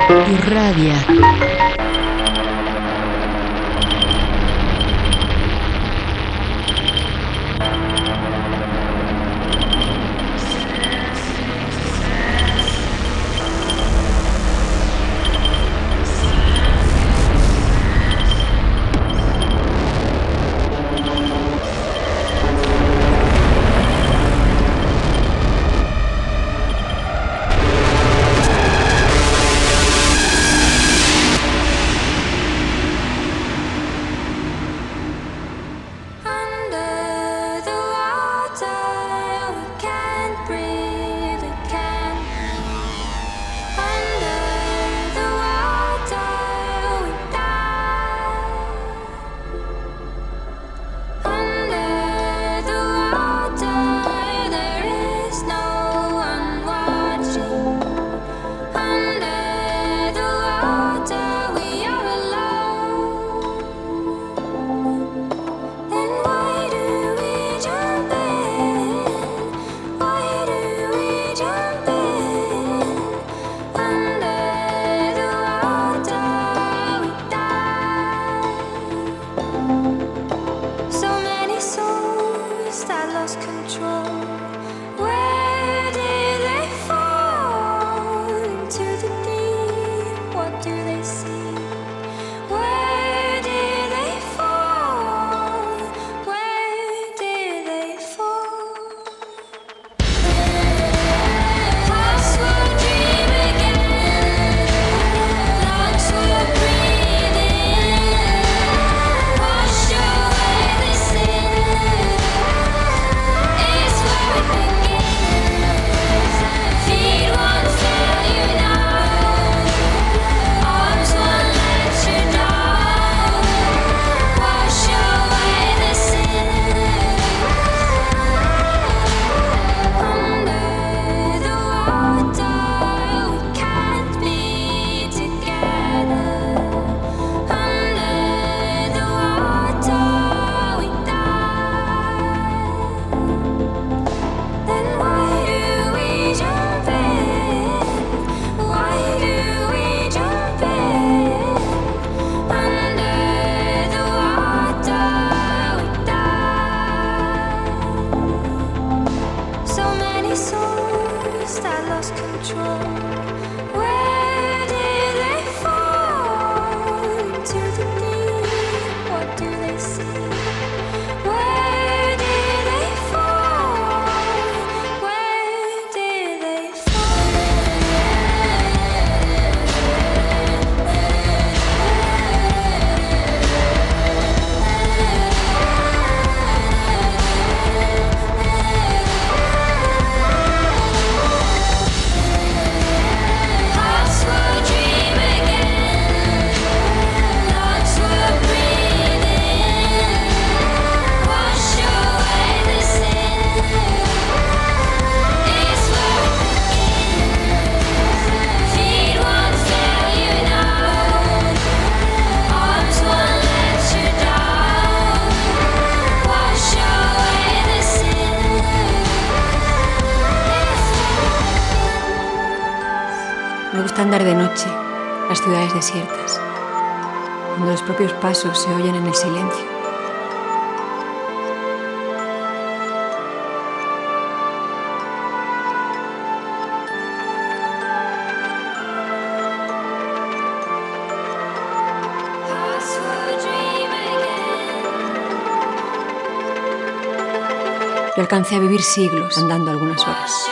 Irradia. Andar de noche, las ciudades desiertas, cuando los propios pasos se oyen en el silencio. Yo alcancé a vivir siglos andando algunas horas.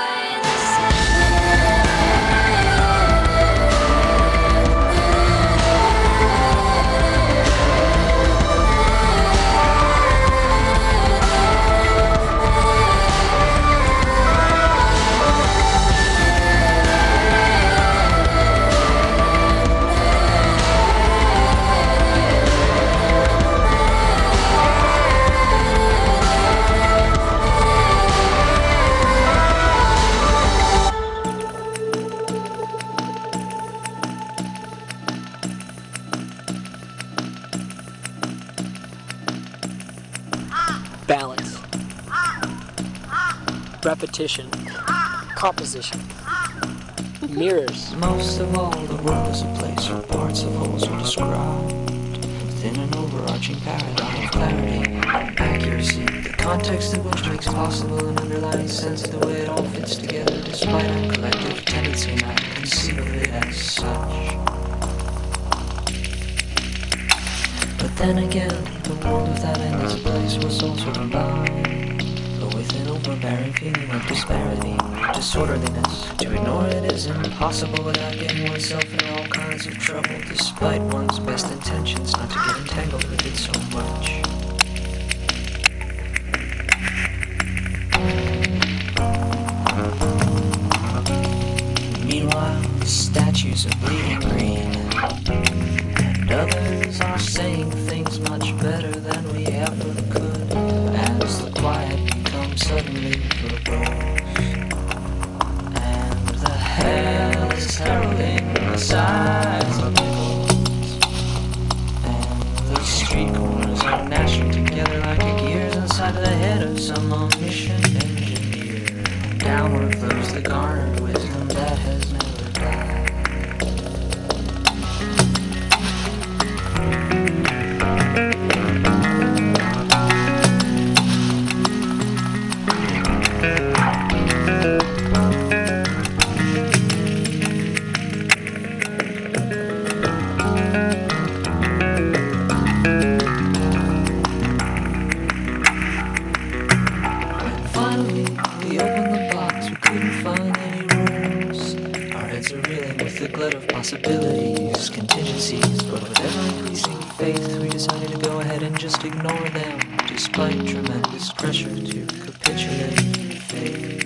balance, repetition, composition, Mirrors. Most of all, the world is a place where parts of wholes are described within an overarching paradigm of clarity, accuracy, the context of which makes possible an underlying sense of the way it all fits together, despite our collective tendency not to conceive of it as such. But then again, the world without end is a place was also combined, but with an overbearing feeling of disparity, disorderliness. To ignore it is impossible without getting oneself in all kinds of trouble, despite one's best intentions not to get entangled with it so much. Meanwhile, the statues are bleeding green, and others are saying things much better than we ever could, as the quiet becomes suddenly verbose, and the hell is heralding the size of nickels, and the street corners are gnashing together like the gears inside of the head of some omniscient engineer. Downward flows the garnered wisdom that has never died. Finally, we opened the box, we couldn't find any rules. Our heads are reeling with the glut of possibilities, contingencies, but with ever-increasing faith, we decided to go ahead and just ignore them, despite tremendous pressure to capitulate and fade.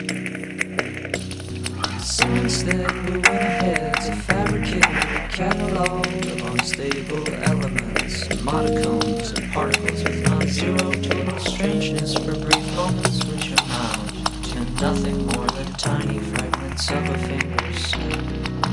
So instead, we went ahead to fabricate a catalog of unstable elements, modicums and particles with non-zero total strangeness for brief moments, which amount to nothing more than tiny fragments of a finger's snap.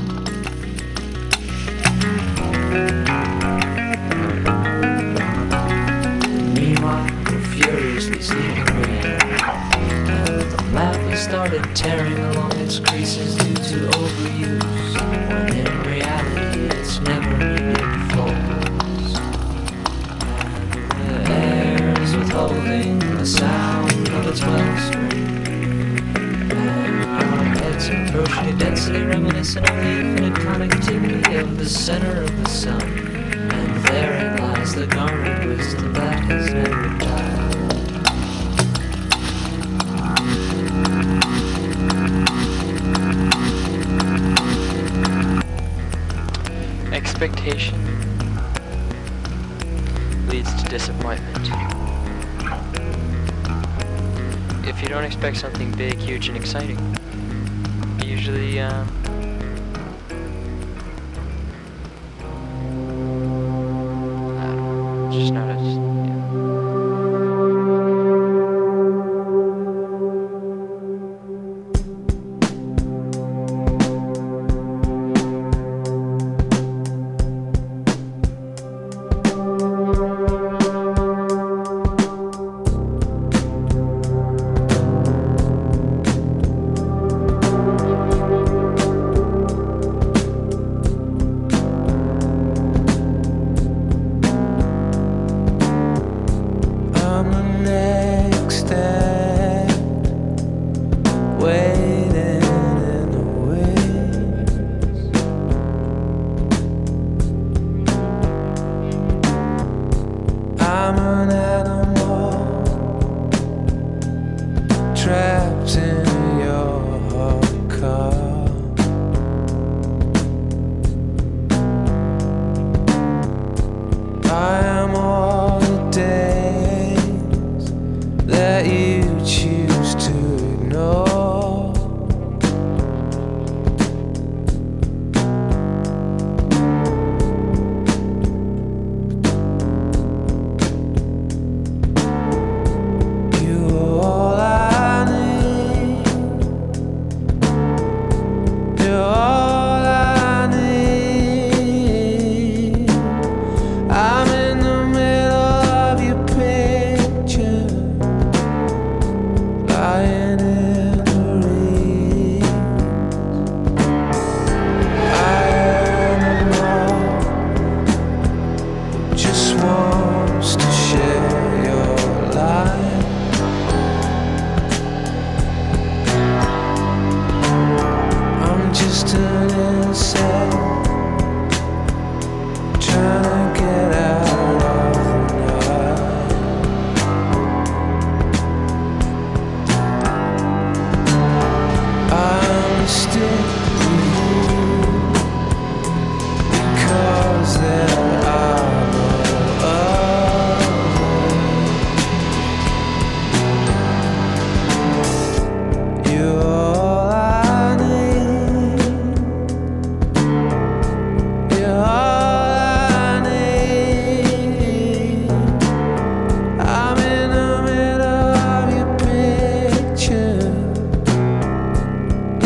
Meanwhile, we're furiously sleeping green, and the map has started tearing along its creases due to overuse, when in reality it's never needed focus. And the air is withholding the sound of its wellspring, and our heads approach a density reminiscent of the infinite connectivity of the center of the sun, and therein lies the garnered wisdom that has never died. Expectation leads to disappointment. If you don't expect something big, huge, and exciting, usually, just notice.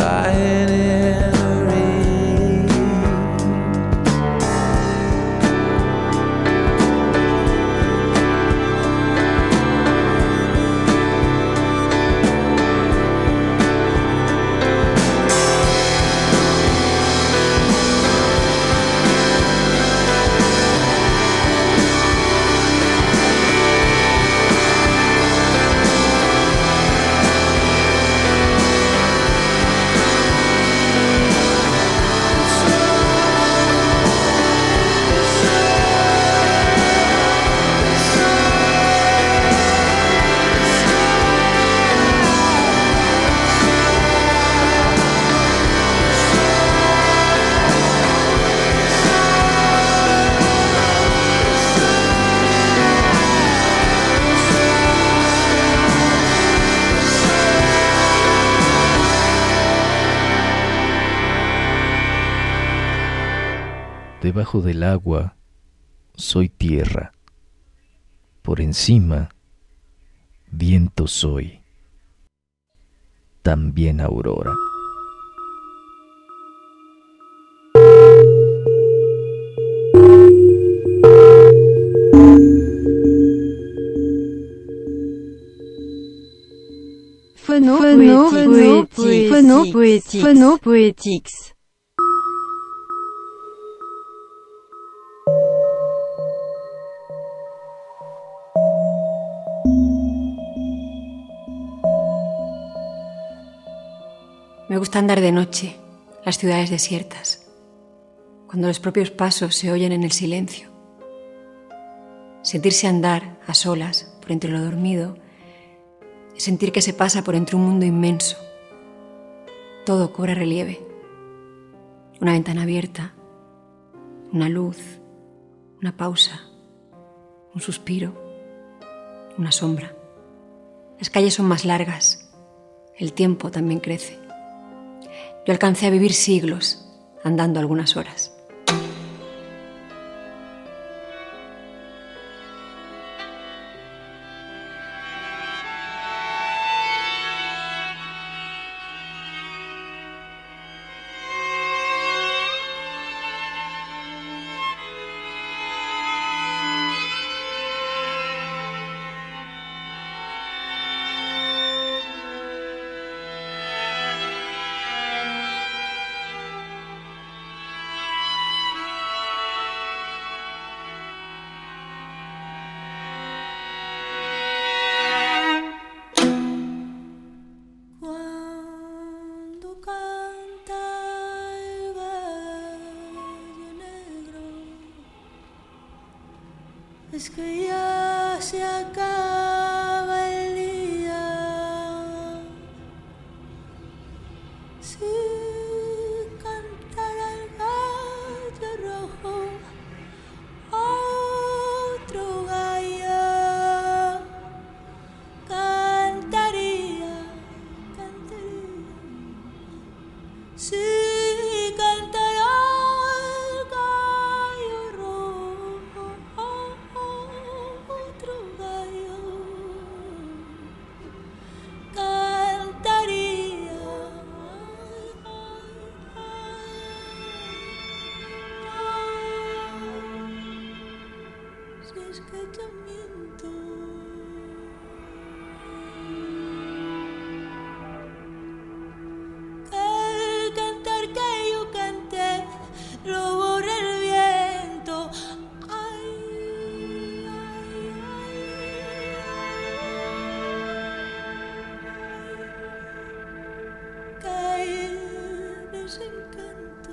lying in the rain. Debajo del agua soy tierra, por encima viento soy, también aurora. Phonopoetics. Me gusta andar de noche, las ciudades desiertas, cuando los propios pasos se oyen en el silencio. Sentirse andar a solas por entre lo dormido, sentir que se pasa por entre un mundo inmenso. Todo cobra relieve. Una ventana abierta, una luz, una pausa, un suspiro, una sombra. Las calles son más largas, el tiempo también crece. Yo alcancé a vivir siglos andando algunas horas. Es que ya se acaba el día. Si cantara el gallo rojo, otro gallo cantaría, cantaría. Si cantara el gallo rojo, otro gallo cantaría. Si es que te miento, que el cantar que yo canté lo borra el viento. Ay, ay, ay, ay. Caer en ese encanto.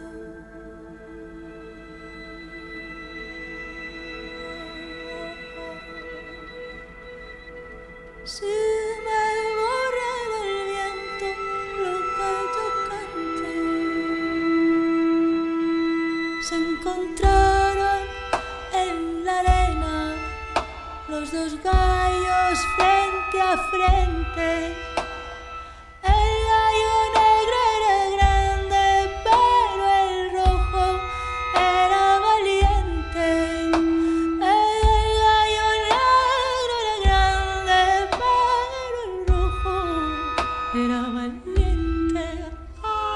Si me borra del viento lo que yo canté. Se encontraron en la arena los dos gallos frente a frente. El gallo negro era grande, pero el rojo era valiente. El gallo negro era grande, pero el rojo era valiente. Ah.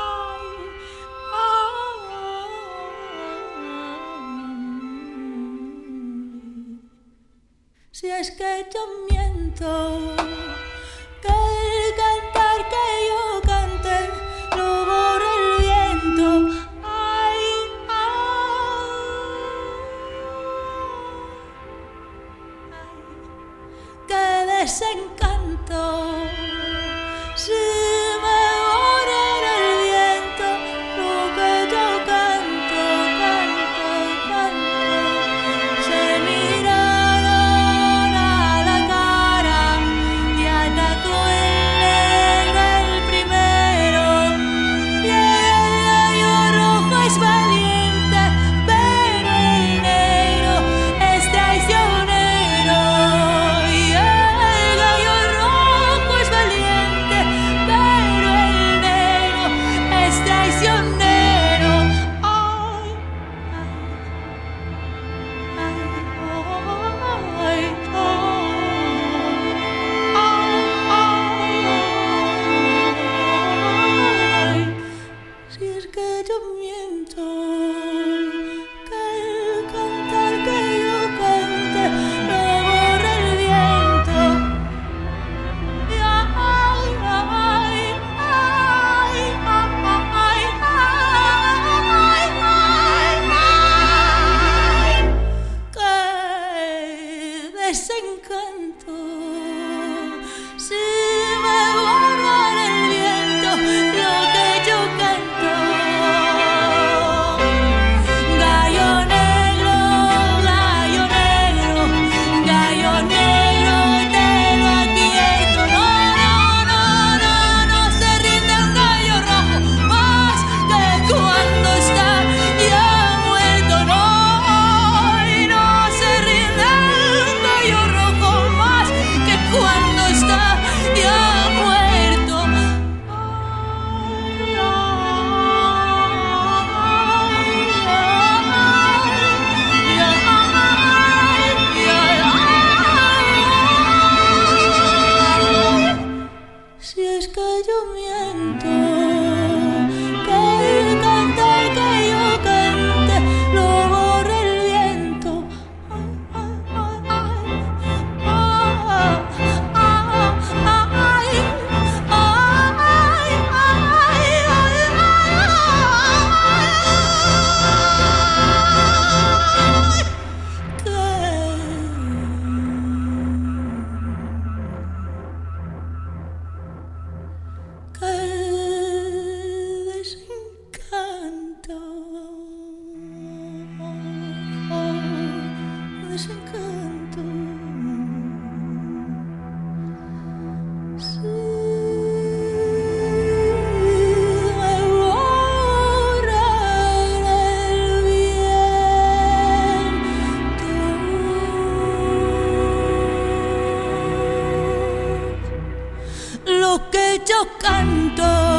es que yo miento, que el cantar que yo cante lo borra el viento. Ay, ay, qué desencanto. Si me borrara el viento lo que yo canto, canto, canto, se miraron a la cara y atacó el negro el primero. Y el gallo rojo es valiente, pero el negro es traicionero. Y el gallo rojo es valiente, pero el negro es traicionero. Ay, ay, ay, si es que yo miento, que el cantar que yo cante lo borra el viento. Y ay, ay, ay, ay, ay, qué desencanto. Si me borrara el viento lo que yo canto. Gallo negro, gallo negro, gallo negro, te lo advierto. No, no, no, no, no se rinde un gallo rojo más que cuando está ya muerto. No, y no se rinde un gallo rojo más que cuando está ya muerto. Si es que yo miento, que el cantar que yo cante lo borra el viento. Ay, ay, qué desencanto, desencanto. Si me borrara el viento lo que yo canto.